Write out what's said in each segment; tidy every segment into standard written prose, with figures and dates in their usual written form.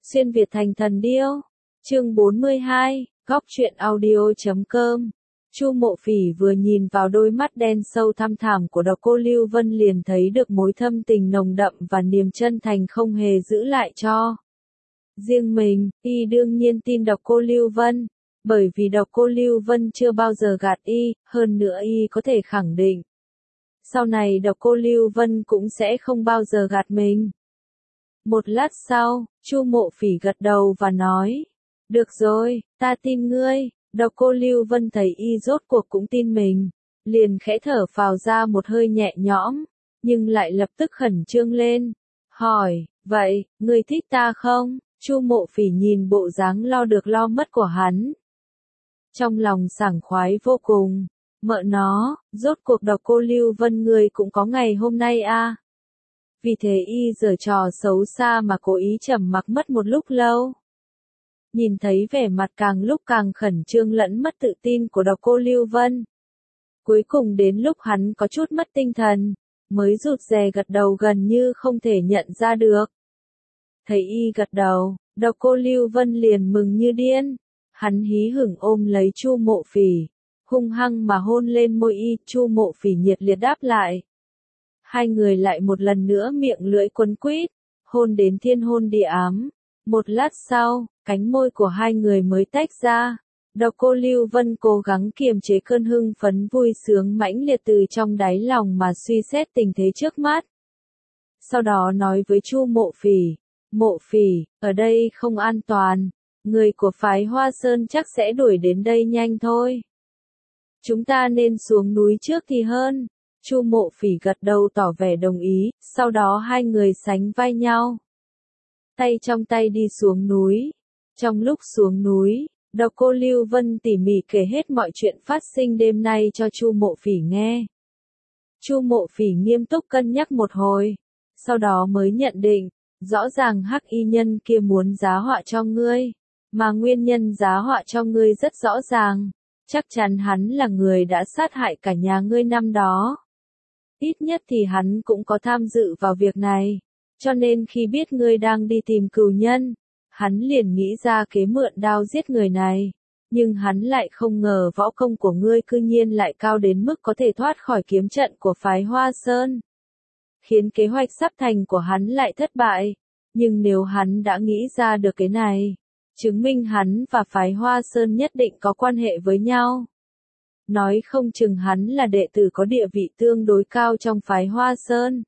Xuyên Việt thành thần điêu. Chương 42, góc truyện audio.com. Chu Mộ Phỉ vừa nhìn vào đôi mắt đen sâu thăm thẳm của Độc Cô Lưu Vân liền thấy được mối thâm tình nồng đậm và niềm chân thành không hề giữ lại cho riêng mình. Y đương nhiên tin Độc Cô Lưu Vân, bởi vì Độc Cô Lưu Vân chưa bao giờ gạt y, hơn nữa y có thể khẳng định sau này Độc Cô Lưu Vân cũng sẽ không bao giờ gạt mình. Một lát sau, Chu Mộ Phỉ gật đầu và nói, được rồi, ta tin ngươi. Độc Cô Lưu Vân thấy y rốt cuộc cũng tin mình, liền khẽ thở phào ra một hơi nhẹ nhõm, nhưng lại lập tức khẩn trương lên, hỏi, vậy, ngươi thích ta không? Chu Mộ Phỉ nhìn bộ dáng lo được lo mất của hắn, trong lòng sảng khoái vô cùng. Mợ nó, rốt cuộc Độc Cô Lưu Vân ngươi cũng có ngày hôm nay a. Vì thế y giở trò xấu xa mà cố ý trầm mặc mất một lúc lâu. Nhìn thấy vẻ mặt càng lúc càng khẩn trương lẫn mất tự tin của Độc Cô Lưu Vân, cuối cùng đến lúc hắn có chút mất tinh thần, mới rụt rè gật đầu gần như không thể nhận ra được. Thấy y gật đầu, Độc Cô Lưu Vân liền mừng như điên, hắn hí hửng ôm lấy Chu Mộ Phỉ, hung hăng mà hôn lên môi y. Chu Mộ Phỉ nhiệt liệt đáp lại. Hai người lại một lần nữa miệng lưỡi quấn quýt, hôn đến thiên hôn địa ám. Một lát sau, cánh môi của hai người mới tách ra. Độc Cô Lưu Vân cố gắng kiềm chế cơn hưng phấn vui sướng mãnh liệt từ trong đáy lòng mà suy xét tình thế trước mắt. Sau đó nói với Chu Mộ Phỉ, Mộ Phỉ, ở đây không an toàn, người của phái Hoa Sơn chắc sẽ đuổi đến đây nhanh thôi. Chúng ta nên xuống núi trước thì hơn. Chu Mộ Phỉ gật đầu tỏ vẻ đồng ý, sau đó hai người sánh vai nhau, tay trong tay đi xuống núi. Trong lúc xuống núi, Độc Cô Lưu Vân tỉ mỉ kể hết mọi chuyện phát sinh đêm nay cho Chu Mộ Phỉ nghe. Chu Mộ Phỉ nghiêm túc cân nhắc một hồi, sau đó mới nhận định, rõ ràng Hắc Y Nhân kia muốn giá họa cho ngươi, mà nguyên nhân giá họa cho ngươi rất rõ ràng, chắc chắn hắn là người đã sát hại cả nhà ngươi năm đó. Ít nhất thì hắn cũng có tham dự vào việc này, cho nên khi biết ngươi đang đi tìm cừu nhân, hắn liền nghĩ ra kế mượn đao giết người này, nhưng hắn lại không ngờ võ công của ngươi cư nhiên lại cao đến mức có thể thoát khỏi kiếm trận của phái Hoa Sơn, khiến kế hoạch sắp thành của hắn lại thất bại. Nhưng nếu hắn đã nghĩ ra được cái này, chứng minh hắn và phái Hoa Sơn nhất định có quan hệ với nhau. Nói không chừng hắn là đệ tử có địa vị tương đối cao trong phái Hoa Sơn.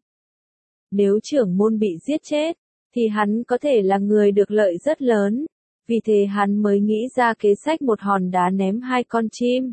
Nếu trưởng môn bị giết chết, thì hắn có thể là người được lợi rất lớn, vì thế hắn mới nghĩ ra kế sách một hòn đá ném hai con chim.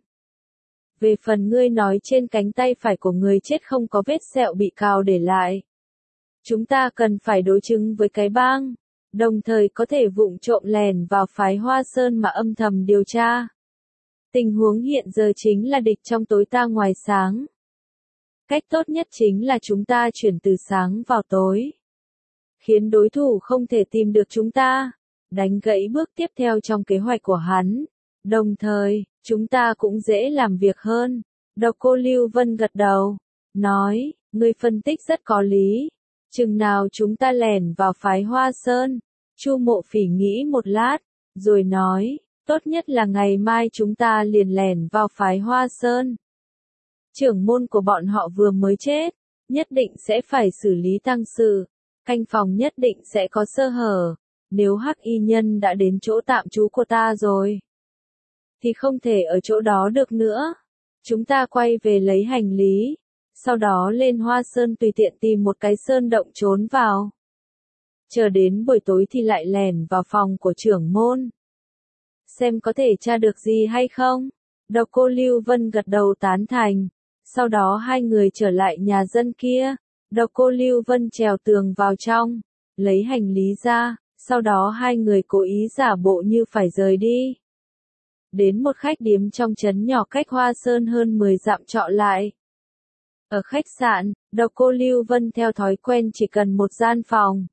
Về phần ngươi nói trên cánh tay phải của người chết không có vết sẹo bị cào để lại, chúng ta cần phải đối chứng với cái bang, đồng thời có thể vụng trộm lèn vào phái Hoa Sơn mà âm thầm điều tra. Tình huống hiện giờ chính là địch trong tối ta ngoài sáng. Cách tốt nhất chính là chúng ta chuyển từ sáng vào tối, khiến đối thủ không thể tìm được chúng ta, đánh gãy bước tiếp theo trong kế hoạch của hắn. Đồng thời, chúng ta cũng dễ làm việc hơn. Độc Cô Lưu Vân gật đầu, nói, ngươi phân tích rất có lý. Chừng nào chúng ta lẻn vào phái Hoa Sơn? Chu Mộ Phỉ nghĩ một lát, rồi nói, tốt nhất là ngày mai chúng ta liền lẻn vào phái Hoa Sơn. Trưởng môn của bọn họ vừa mới chết, nhất định sẽ phải xử lý tang sự, canh phòng nhất định sẽ có sơ hở. Nếu Hắc Y Nhân đã đến chỗ tạm trú của ta rồi, thì không thể ở chỗ đó được nữa. Chúng ta quay về lấy hành lý, sau đó lên Hoa Sơn tùy tiện tìm một cái sơn động trốn vào. Chờ đến buổi tối thì lại lẻn vào phòng của trưởng môn, xem có thể tra được gì hay không. Độc Cô Lưu Vân gật đầu tán thành. Sau đó hai người trở lại nhà dân kia. Độc Cô Lưu Vân trèo tường vào trong, lấy hành lý ra, sau đó hai người cố ý giả bộ như phải rời đi. Đến một khách điếm trong trấn nhỏ cách Hoa Sơn hơn 10 dặm trọ lại. Ở khách sạn, Độc Cô Lưu Vân theo thói quen chỉ cần một gian phòng.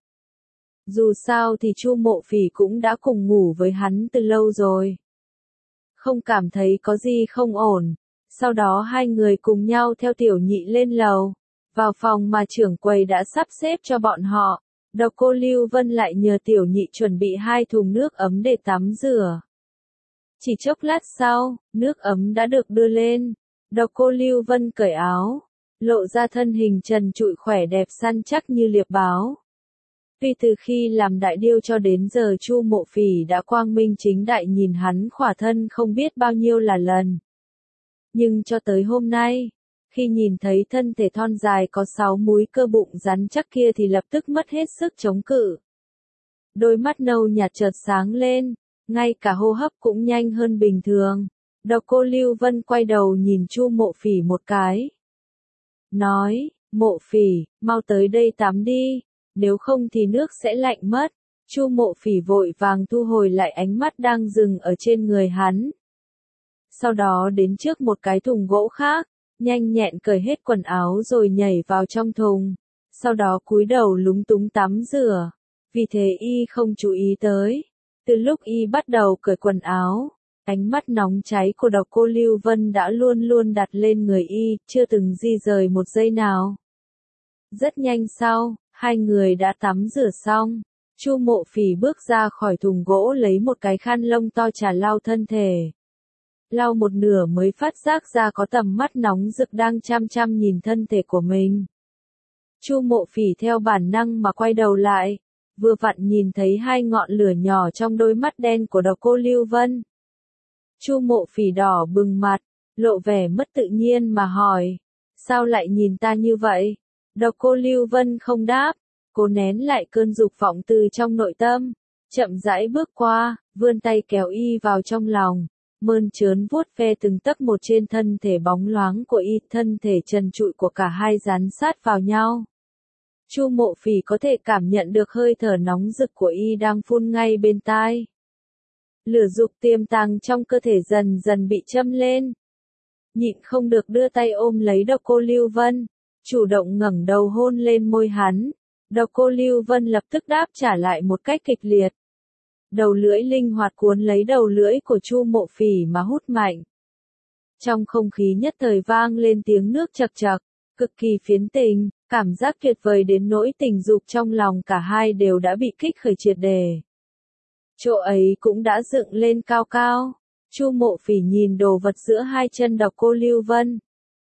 Dù sao thì Chu Mộ Phỉ cũng đã cùng ngủ với hắn từ lâu rồi, không cảm thấy có gì không ổn. Sau đó hai người cùng nhau theo Tiểu Nhị lên lầu, vào phòng mà trưởng quầy đã sắp xếp cho bọn họ. Độc Cô Lưu Vân lại nhờ tiểu nhị chuẩn bị 2 thùng nước ấm để tắm rửa. Chỉ chốc lát sau, nước ấm đã được đưa lên. Độc Cô Lưu Vân cởi áo, lộ ra thân hình trần trụi khỏe đẹp săn chắc như liệp báo. Tuy từ khi làm đại điêu cho đến giờ Chu Mộ Phỉ đã quang minh chính đại nhìn hắn khỏa thân không biết bao nhiêu là lần. Nhưng cho tới hôm nay, khi nhìn thấy thân thể thon dài có 6 múi cơ bụng rắn chắc kia thì lập tức mất hết sức chống cự. Đôi mắt nâu nhạt chợt sáng lên, ngay cả hô hấp cũng nhanh hơn bình thường. Độc Cô Lưu Vân quay đầu nhìn Chu Mộ Phỉ một cái. Nói, Mộ Phỉ, mau tới đây tắm đi, nếu không thì nước sẽ lạnh mất. Chu Mộ Phỉ vội vàng thu hồi lại ánh mắt đang dừng ở trên người hắn. Sau đó đến trước một cái thùng gỗ khác, nhanh nhẹn cởi hết quần áo rồi nhảy vào trong thùng. Sau đó cúi đầu lúng túng tắm rửa. Vì thế y không chú ý tới. Từ lúc y bắt đầu cởi quần áo, ánh mắt nóng cháy của Độc Cô Lưu Vân đã luôn luôn đặt lên người y, chưa từng di rời một giây nào. Rất nhanh sau, hai người đã tắm rửa xong. Chu Mộ Phỉ bước ra khỏi thùng gỗ lấy một cái khăn lông to trà lau thân thể. Lau một nửa mới phát giác ra có tầm mắt nóng rực đang chăm chăm nhìn thân thể của mình. Chu Mộ Phỉ theo bản năng mà quay đầu lại, vừa vặn nhìn thấy 2 ngọn lửa nhỏ trong đôi mắt đen của Độc Cô Lưu Vân. Chu Mộ Phỉ đỏ bừng mặt, lộ vẻ mất tự nhiên mà hỏi, sao lại nhìn ta như vậy? Độc Cô Lưu Vân không đáp, cô nén lại cơn dục vọng từ trong nội tâm, chậm rãi bước qua, vươn tay kéo y vào trong lòng, mơn trớn vuốt ve từng tấc một trên thân thể bóng loáng của y, thân thể trần trụi của cả hai dán sát vào nhau. Chu Mộ Phỉ có thể cảm nhận được hơi thở nóng rực của y đang phun ngay bên tai. Lửa dục tiềm tàng trong cơ thể dần dần bị châm lên. Nhịn không được đưa tay ôm lấy Độc Cô Lưu Vân, chủ động ngẩng đầu hôn lên môi hắn. Độc Cô Lưu Vân lập tức đáp trả lại một cách kịch liệt. Đầu lưỡi linh hoạt cuốn lấy đầu lưỡi của Chu Mộ Phỉ mà hút mạnh. Trong không khí nhất thời vang lên tiếng nước chậc chậc, cực kỳ phiến tình, cảm giác tuyệt vời đến nỗi tình dục trong lòng cả hai đều đã bị kích khởi triệt đề. Chỗ ấy cũng đã dựng lên cao cao. Chu Mộ Phỉ nhìn đồ vật giữa hai chân Độc Cô Lưu Vân.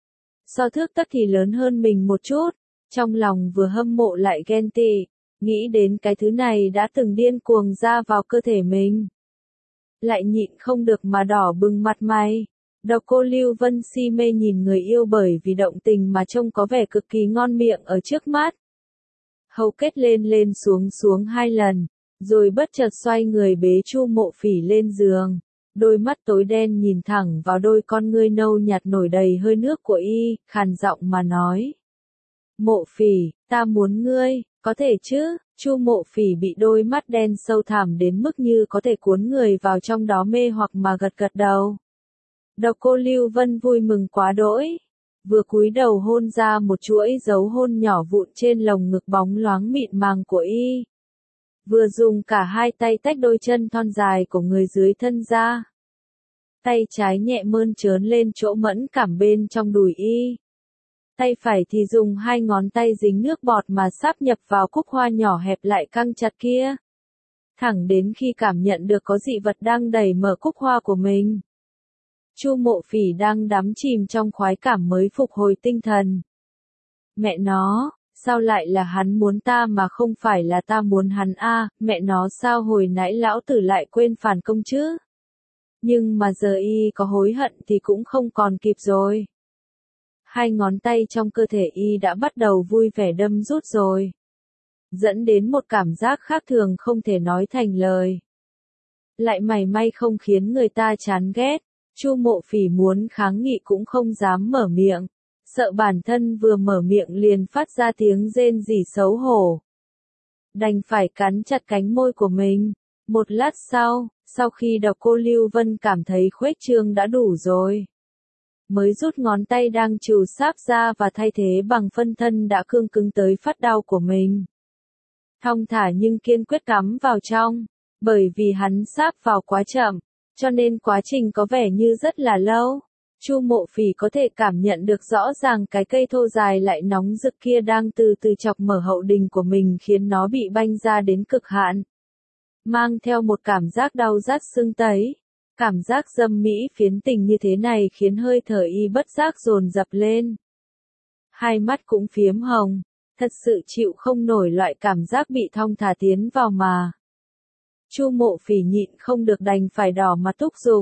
So thước tấc thì lớn hơn mình một chút, trong lòng vừa hâm mộ lại ghen tị, nghĩ đến cái thứ này đã từng điên cuồng ra vào cơ thể mình. Lại nhịn không được mà đỏ bừng mặt mày. Độc Cô Lưu Vân si mê nhìn người yêu bởi vì động tình mà trông có vẻ cực kỳ ngon miệng ở trước mắt. Hầu kết lên lên xuống xuống 2 lần, rồi bất chợt xoay người bế Chu Mộ Phỉ lên giường. Đôi mắt tối đen nhìn thẳng vào đôi con ngươi nâu nhạt nổi đầy hơi nước của y, khàn giọng mà nói. Mộ Phỉ, ta muốn ngươi, có thể chứ? Chu Mộ Phỉ bị đôi mắt đen sâu thẳm đến mức như có thể cuốn người vào trong đó mê hoặc mà gật gật đầu. Độc Cô Lưu Vân vui mừng quá đỗi, vừa cúi đầu hôn ra một chuỗi dấu hôn nhỏ vụn trên lồng ngực bóng loáng mịn màng của y. Vừa dùng cả hai tay tách đôi chân thon dài của người dưới thân ra. Tay trái nhẹ mơn trớn lên chỗ mẫn cảm bên trong đùi y. Tay phải thì dùng 2 ngón tay dính nước bọt mà sáp nhập vào cúc hoa nhỏ hẹp lại căng chặt kia. Thẳng đến khi cảm nhận được có dị vật đang đẩy mở cúc hoa của mình. Chu Mộ Phỉ đang đắm chìm trong khoái cảm mới phục hồi tinh thần. Mẹ nó, sao lại là hắn muốn ta mà không phải là ta muốn hắn a? Mẹ nó sao hồi nãy lão tử lại quên phản công chứ? Nhưng mà giờ y có hối hận thì cũng không còn kịp rồi. 2 ngón tay trong cơ thể y đã bắt đầu vui vẻ đâm rút rồi. Dẫn đến một cảm giác khác thường không thể nói thành lời. Lại mảy may không khiến người ta chán ghét. Chu Mộ Phỉ muốn kháng nghị cũng không dám mở miệng. Sợ bản thân vừa mở miệng liền phát ra tiếng rên rỉ xấu hổ. Đành phải cắn chặt cánh môi của mình. Một lát sau khi Độc Cô Lưu Vân cảm thấy khuếch trương đã đủ rồi. Mới rút ngón tay đang trù sáp ra và thay thế bằng phân thân đã cương cứng tới phát đau của mình. Thong thả nhưng kiên quyết cắm vào trong, bởi vì hắn sáp vào quá chậm, cho nên quá trình có vẻ như rất là lâu. Chu Mộ Phỉ có thể cảm nhận được rõ ràng cái cây thô dài lại nóng rực kia đang từ từ chọc mở hậu đình của mình khiến nó bị banh ra đến cực hạn. Mang theo một cảm giác đau rát sưng tấy. Cảm giác dâm mỹ phiến tình như thế này khiến hơi thở y bất giác dồn dập lên. Hai mắt cũng phiếm hồng, thật sự chịu không nổi loại cảm giác bị thong thả tiến vào mà. Chu Mộ Phỉ nhịn không được đành phải đỏ mặt thúc giục.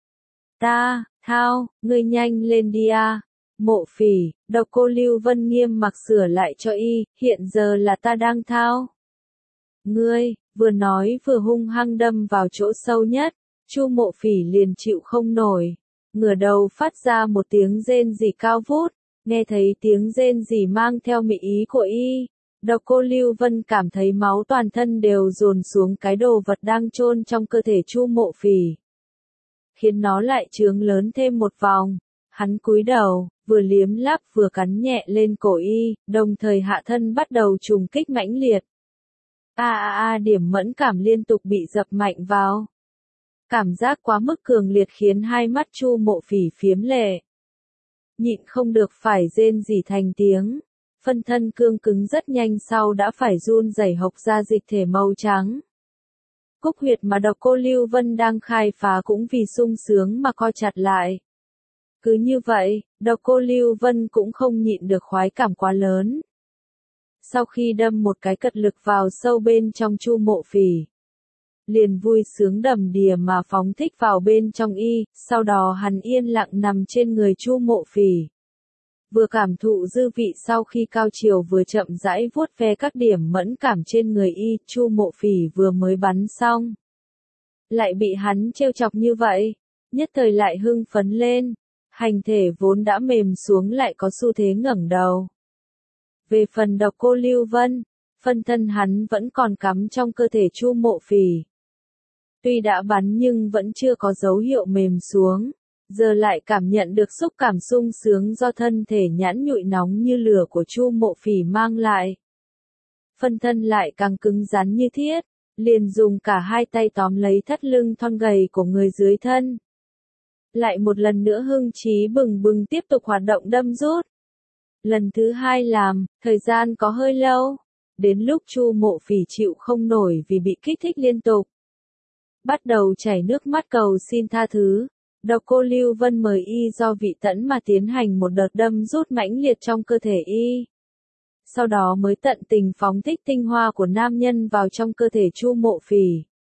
Thao, ngươi nhanh lên đi a. Mộ Phỉ, Độc Cô Lưu Vân nghiêm mặc sửa lại cho y, hiện giờ là ta đang thao. Ngươi, vừa nói vừa hung hăng đâm vào chỗ sâu nhất, Chu Mộ Phỉ liền chịu không nổi, ngửa đầu phát ra một tiếng rên rỉ cao vút, nghe thấy tiếng rên rỉ mang theo mị ý của y. Độc Cô Lưu Vân cảm thấy máu toàn thân đều dồn xuống cái đồ vật đang chôn trong cơ thể Chu Mộ Phỉ, khiến nó lại trướng lớn thêm một vòng. Hắn cúi đầu, vừa liếm láp vừa cắn nhẹ lên cổ y, đồng thời hạ thân bắt đầu trùng kích mãnh liệt. Điểm mẫn cảm liên tục bị dập mạnh vào. Cảm giác quá mức cường liệt khiến hai mắt Chu Mộ Phỉ phiếm lệ. Nhịn không được phải rên rỉ thành tiếng. Phân thân cương cứng rất nhanh sau đã phải run rẩy hộc ra dịch thể màu trắng. Cúc huyệt mà Độc Cô Lưu Vân đang khai phá cũng vì sung sướng mà co chặt lại. Cứ như vậy, Độc Cô Lưu Vân cũng không nhịn được khoái cảm quá lớn. Sau khi đâm một cái cật lực vào sâu bên trong Chu Mộ Phỉ, liền vui sướng đầm đìa mà phóng thích vào bên trong y, sau đó hắn yên lặng nằm trên người Chu Mộ Phỉ. Vừa cảm thụ dư vị sau khi cao chiều vừa chậm rãi vuốt ve các điểm mẫn cảm trên người y, Chu Mộ Phỉ vừa mới bắn xong. Lại bị hắn trêu chọc như vậy, nhất thời lại hưng phấn lên, hành thể vốn đã mềm xuống lại có xu thế ngẩng đầu. Về phần Độc Cô Lưu Vân, phân thân hắn vẫn còn cắm trong cơ thể Chu Mộ Phỉ. Tuy đã bắn nhưng vẫn chưa có dấu hiệu mềm xuống, giờ lại cảm nhận được xúc cảm sung sướng do thân thể nhẵn nhụi nóng như lửa của Chu Mộ Phỉ mang lại. Phân thân lại càng cứng rắn như thiết, liền dùng cả hai tay tóm lấy thắt lưng thon gầy của người dưới thân. Lại một lần nữa hưng trí bừng bừng tiếp tục hoạt động đâm rút. Lần thứ hai làm, thời gian có hơi lâu, đến lúc Chu Mộ Phỉ chịu không nổi vì bị kích thích liên tục. Bắt đầu chảy nước mắt cầu xin tha thứ, Độc Cô Lưu Vân mời y do vị tẫn mà tiến hành một đợt đâm rút mãnh liệt trong cơ thể y. Sau đó mới tận tình phóng thích tinh hoa của nam nhân vào trong cơ thể Chu Mộ Phỉ.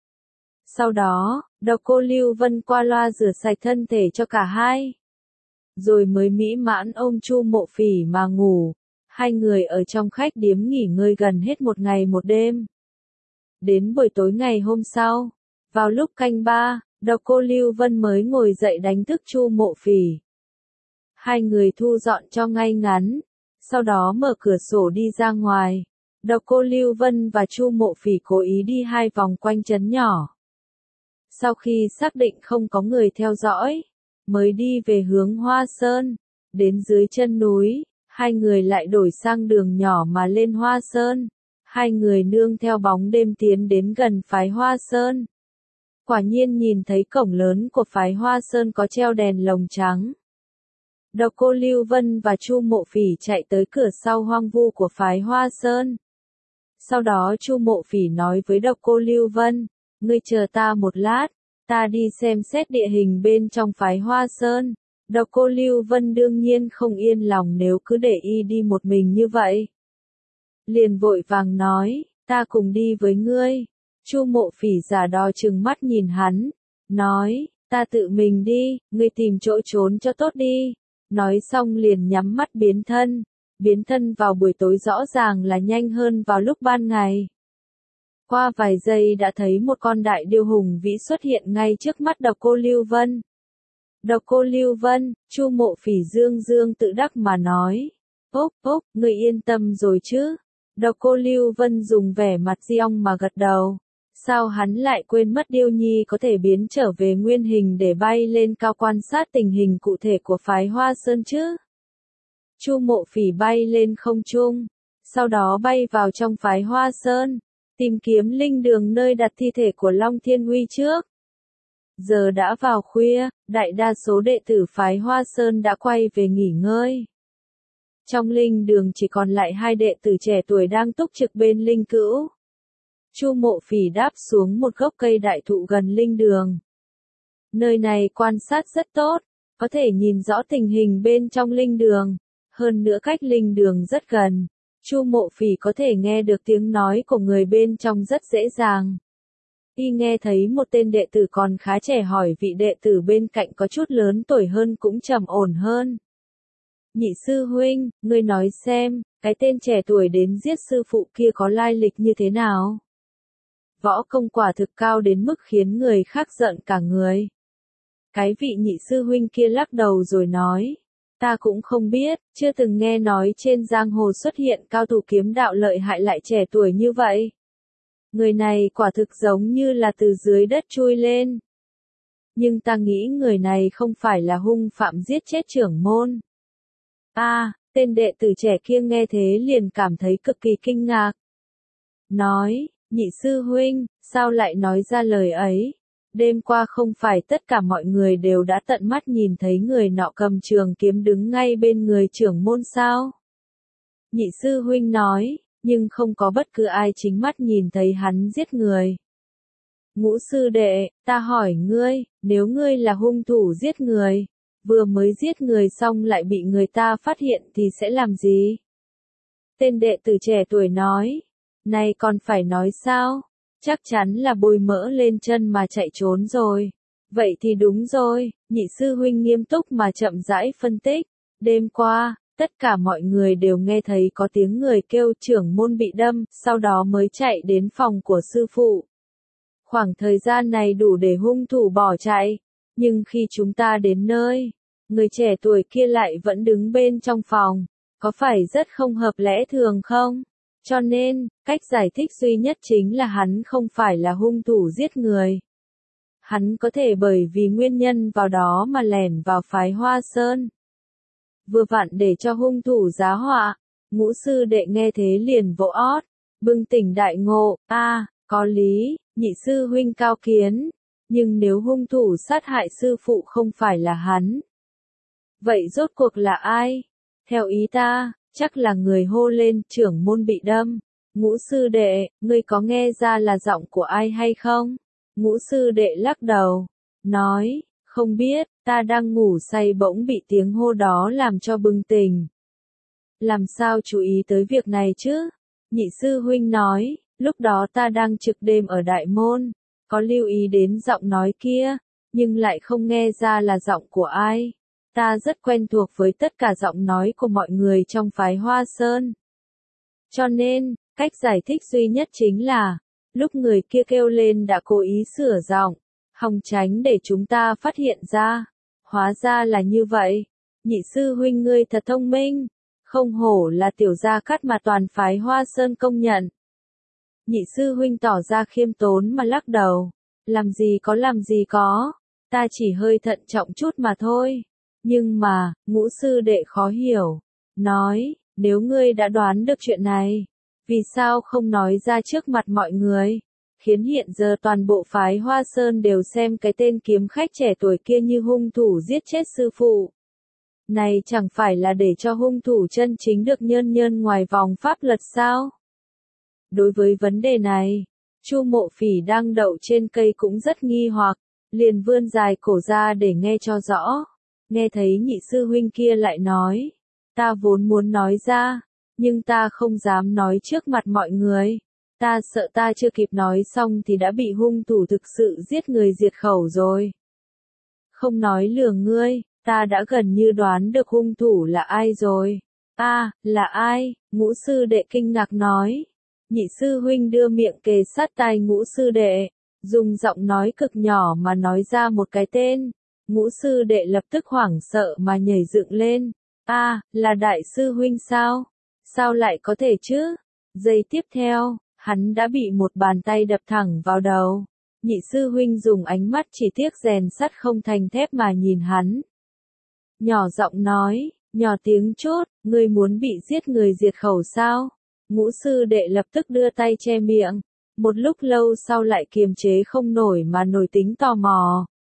Sau đó, Độc Cô Lưu Vân qua loa rửa sạch thân thể cho cả hai. Rồi mới mỹ mãn ôm Chu Mộ Phỉ mà ngủ. Hai người ở trong khách điếm nghỉ ngơi gần hết một ngày một đêm. Đến buổi tối ngày hôm sau, vào lúc canh 3, Độc Cô Lưu Vân mới ngồi dậy đánh thức Chu Mộ Phỉ. Hai người thu dọn cho ngay ngắn, sau đó mở cửa sổ đi ra ngoài. Độc Cô Lưu Vân và Chu Mộ Phỉ cố ý đi 2 vòng quanh trấn nhỏ. Sau khi xác định không có người theo dõi, mới đi về hướng Hoa Sơn. Đến dưới chân núi, hai người lại đổi sang đường nhỏ mà lên Hoa Sơn. Hai người nương theo bóng đêm tiến đến gần phái Hoa Sơn. Quả nhiên nhìn thấy cổng lớn của phái Hoa Sơn có treo đèn lồng trắng. Độc Cô Lưu Vân và Chu Mộ Phỉ chạy tới cửa sau hoang vu của phái Hoa Sơn. Sau đó Chu Mộ Phỉ nói với Độc Cô Lưu Vân, ngươi chờ ta một lát, ta đi xem xét địa hình bên trong phái Hoa Sơn. Độc Cô Lưu Vân đương nhiên không yên lòng nếu cứ để y đi một mình như vậy. Liền vội vàng nói, ta cùng đi với ngươi. Chu Mộ Phỉ giả đò trừng mắt nhìn hắn, nói, ta tự mình đi, ngươi tìm chỗ trốn cho tốt đi. Nói xong liền nhắm mắt biến thân vào buổi tối rõ ràng là nhanh hơn vào lúc ban ngày. Qua vài giây đã thấy một con đại điêu hùng vĩ xuất hiện ngay trước mắt Độc Cô Lưu Vân. Độc Cô Lưu Vân, Chu Mộ Phỉ dương dương tự đắc mà nói, ngươi yên tâm rồi chứ. Độc Cô Lưu Vân dùng vẻ mặt di ong mà gật đầu. Sao hắn lại quên mất điêu nhi có thể biến trở về nguyên hình để bay lên cao quan sát tình hình cụ thể của phái Hoa Sơn chứ? Chu Mộ Phỉ bay lên không trung, sau đó bay vào trong phái Hoa Sơn, tìm kiếm linh đường nơi đặt thi thể của Long Thiên Uy trước. Giờ đã vào khuya, đại đa số đệ tử phái Hoa Sơn đã quay về nghỉ ngơi. Trong linh đường chỉ còn lại 2 đệ tử trẻ tuổi đang túc trực bên linh cữu. Chu Mộ Phỉ đáp xuống một gốc cây đại thụ gần linh đường. Nơi này quan sát rất tốt, có thể nhìn rõ tình hình bên trong linh đường. Hơn nữa cách linh đường rất gần, Chu Mộ Phỉ có thể nghe được tiếng nói của người bên trong rất dễ dàng. Y nghe thấy một tên đệ tử còn khá trẻ hỏi vị đệ tử bên cạnh có chút lớn tuổi hơn cũng trầm ổn hơn. Nhị sư huynh, ngươi nói xem, cái tên trẻ tuổi đến giết sư phụ kia có lai lịch như thế nào? Võ công quả thực cao đến mức khiến người khác giận cả người. Cái vị nhị sư huynh kia lắc đầu rồi nói, ta cũng không biết, chưa từng nghe nói trên giang hồ xuất hiện cao thủ kiếm đạo lợi hại lại trẻ tuổi như vậy. Người này quả thực giống như là từ dưới đất chui lên. Nhưng ta nghĩ người này không phải là hung phạm giết chết trưởng môn. Tên đệ tử trẻ kia nghe thế liền cảm thấy cực kỳ kinh ngạc. Nói, nhị sư huynh, sao lại nói ra lời ấy? Đêm qua không phải tất cả mọi người đều đã tận mắt nhìn thấy người nọ cầm trường kiếm đứng ngay bên người trưởng môn sao? Nhị sư huynh nói, nhưng không có bất cứ ai chính mắt nhìn thấy hắn giết người. Ngũ sư đệ, ta hỏi ngươi, nếu ngươi là hung thủ giết người, vừa mới giết người xong lại bị người ta phát hiện thì sẽ làm gì? Tên đệ tử trẻ tuổi nói, này còn phải nói sao? Chắc chắn là bôi mỡ lên chân mà chạy trốn rồi. Vậy thì đúng rồi, nhị sư huynh nghiêm túc mà chậm rãi phân tích. Đêm qua, tất cả mọi người đều nghe thấy có tiếng người kêu trưởng môn bị đâm, sau đó mới chạy đến phòng của sư phụ. Khoảng thời gian này đủ để hung thủ bỏ chạy, nhưng khi chúng ta đến nơi, người trẻ tuổi kia lại vẫn đứng bên trong phòng, có phải rất không hợp lẽ thường không? Cho nên, cách giải thích duy nhất chính là hắn không phải là hung thủ giết người. Hắn có thể bởi vì nguyên nhân vào đó mà lẻn vào phái Hoa Sơn. Vừa vặn để cho hung thủ giá họa, ngũ sư đệ nghe thế liền vỗ ót, bừng tỉnh đại ngộ, có lý, nhị sư huynh cao kiến, nhưng nếu hung thủ sát hại sư phụ không phải là hắn, vậy rốt cuộc là ai? Theo ý ta, chắc là người hô lên trưởng môn bị đâm. Ngũ sư đệ, ngươi có nghe ra là giọng của ai hay không? Ngũ sư đệ lắc đầu, nói, không biết, ta đang ngủ say bỗng bị tiếng hô đó làm cho bừng tỉnh. Làm sao chú ý tới việc này chứ? Nhị sư huynh nói, lúc đó ta đang trực đêm ở đại môn, có lưu ý đến giọng nói kia, nhưng lại không nghe ra là giọng của ai. Ta rất quen thuộc với tất cả giọng nói của mọi người trong phái Hoa Sơn. Cho nên, cách giải thích duy nhất chính là, lúc người kia kêu lên đã cố ý sửa giọng, hòng tránh để chúng ta phát hiện ra. Hóa ra là như vậy. Nhị sư huynh ngươi thật thông minh, không hổ là tiểu gia cát mà toàn phái Hoa Sơn công nhận. Nhị sư huynh tỏ ra khiêm tốn mà lắc đầu, làm gì có, ta chỉ hơi thận trọng chút mà thôi. Nhưng mà, ngũ sư đệ khó hiểu, nói, nếu ngươi đã đoán được chuyện này, vì sao không nói ra trước mặt mọi người, khiến hiện giờ toàn bộ phái Hoa Sơn đều xem cái tên kiếm khách trẻ tuổi kia như hung thủ giết chết sư phụ. Này chẳng phải là để cho hung thủ chân chính được nhơn nhơn ngoài vòng pháp luật sao? Đối với vấn đề này, Chu Mộ Phỉ đang đậu trên cây cũng rất nghi hoặc, liền vươn dài cổ ra để nghe cho rõ. Nghe thấy nhị sư huynh kia lại nói, ta vốn muốn nói ra, nhưng ta không dám nói trước mặt mọi người. Ta sợ ta chưa kịp nói xong thì đã bị hung thủ thực sự giết người diệt khẩu rồi. Không nói lừa ngươi, ta đã gần như đoán được hung thủ là ai rồi. Là ai? Ngũ sư đệ kinh ngạc nói. Nhị sư huynh đưa miệng kề sát tai ngũ sư đệ, dùng giọng nói cực nhỏ mà nói ra một cái tên. Ngũ sư đệ lập tức hoảng sợ mà nhảy dựng lên. Là đại sư huynh sao? Sao lại có thể chứ? Giây tiếp theo, hắn đã bị một bàn tay đập thẳng vào đầu. Nhị sư huynh dùng ánh mắt chỉ tiếc rèn sắt không thành thép mà nhìn hắn. Nhỏ giọng nói, nhỏ tiếng chút, ngươi muốn bị giết người diệt khẩu sao? Ngũ sư đệ lập tức đưa tay che miệng. Một lúc lâu sau lại kiềm chế không nổi mà nổi tính tò mò.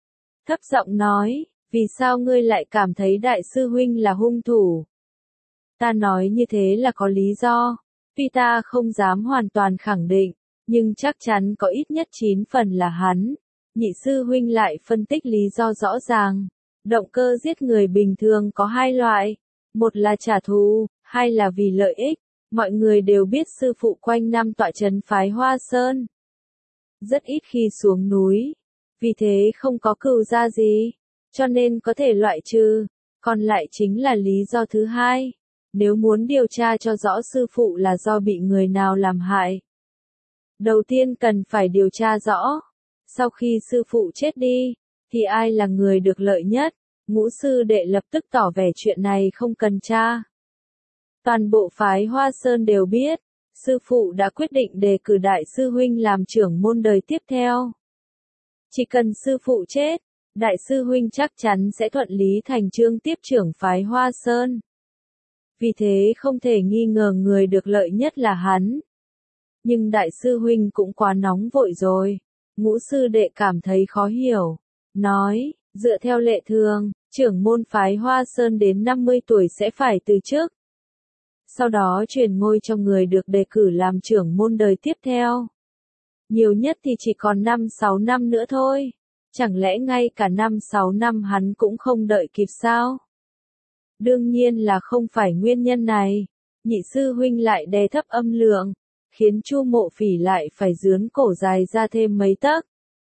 thấp giọng nói, vì sao ngươi lại cảm thấy đại sư huynh là hung thủ? Ta nói như thế là có lý do, tuy ta không dám hoàn toàn khẳng định, nhưng chắc chắn có ít nhất 9 phần là hắn. Nhị sư huynh lại phân tích lý do rõ ràng. Động cơ giết người bình thường có hai loại, một là trả thù, hai là vì lợi ích. Mọi người đều biết sư phụ quanh năm tọa trấn phái Hoa Sơn. Rất ít khi xuống núi, vì thế không có cừu gia gì, cho nên có thể loại trừ. Còn lại chính là lý do thứ hai, nếu muốn điều tra cho rõ sư phụ là do bị người nào làm hại. Đầu tiên cần phải điều tra rõ, sau khi sư phụ chết đi, thì ai là người được lợi nhất. Ngũ sư đệ lập tức tỏ vẻ chuyện này không cần tra. Toàn bộ phái Hoa Sơn đều biết, sư phụ đã quyết định đề cử đại sư huynh làm trưởng môn đời tiếp theo. Chỉ cần sư phụ chết, đại sư huynh chắc chắn sẽ thuận lý thành chương tiếp trưởng phái Hoa Sơn. Vì thế không thể nghi ngờ người được lợi nhất là hắn. Nhưng đại sư huynh cũng quá nóng vội rồi. Ngũ sư đệ cảm thấy khó hiểu. Nói, dựa theo lệ thường, trưởng môn phái Hoa Sơn đến 50 tuổi sẽ phải từ chức. Sau đó truyền ngôi cho người được đề cử làm trưởng môn đời tiếp theo. Nhiều nhất thì chỉ còn 5-6 năm nữa thôi. Chẳng lẽ ngay cả 5-6 năm hắn cũng không đợi kịp sao? Đương nhiên là không phải nguyên nhân này. Nhị sư huynh lại đè thấp âm lượng, khiến Chu Mộ Phỉ lại phải rướn cổ dài ra thêm mấy tấc.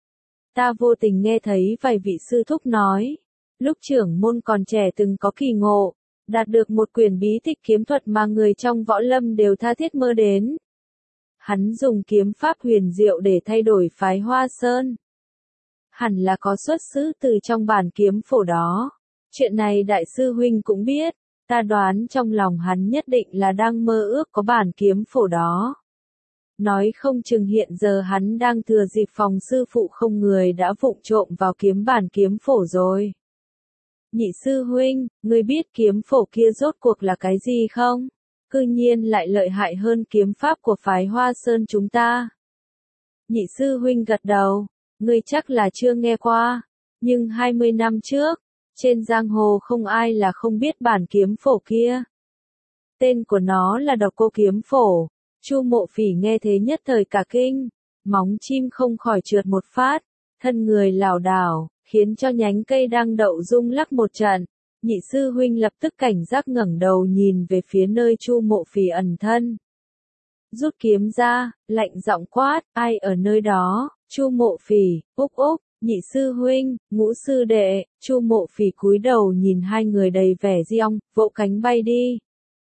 Ta vô tình nghe thấy vài vị sư thúc nói, lúc trưởng môn còn trẻ từng có kỳ ngộ, đạt được một quyển bí tịch kiếm thuật mà người trong võ lâm đều tha thiết mơ đến. Hắn dùng kiếm pháp huyền diệu để thay đổi phái Hoa Sơn. Hẳn là có xuất xứ từ trong bản kiếm phổ đó. Chuyện này đại sư huynh cũng biết, ta đoán trong lòng hắn nhất định là đang mơ ước có bản kiếm phổ đó. Nói không chừng hiện giờ hắn đang thừa dịp phòng sư phụ không người đã vụng trộm vào kiếm bản kiếm phổ rồi. Nhị sư huynh, ngươi biết kiếm phổ kia rốt cuộc là cái gì không? Cư nhiên lại lợi hại hơn kiếm pháp của phái Hoa Sơn chúng ta. Nhị sư huynh gật đầu, ngươi chắc là chưa nghe qua, nhưng 20 năm trước, trên giang hồ không ai là không biết bản kiếm phổ kia. Tên của nó là Độc Cô Kiếm Phổ. Chu Mộ Phỉ nghe thế nhất thời cả kinh, móng chim không khỏi trượt một phát, thân người lảo đảo, khiến cho nhánh cây đang đậu rung lắc một trận. Nhị sư huynh lập tức cảnh giác ngẩng đầu nhìn về phía nơi Chu Mộ Phỉ ẩn thân. Rút kiếm ra, lạnh giọng quát, ai ở nơi đó? Chu Mộ Phỉ, úc úc, nhị sư huynh, ngũ sư đệ. Chu Mộ Phỉ cúi đầu nhìn hai người đầy vẻ diong, vỗ cánh bay đi.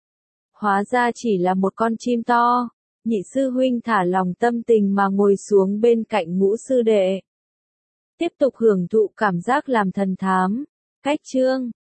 Hóa ra chỉ là một con chim to. Nhị sư huynh thả lòng tâm tình mà ngồi xuống bên cạnh ngũ sư đệ. Tiếp tục hưởng thụ cảm giác làm thần thám. Cách chương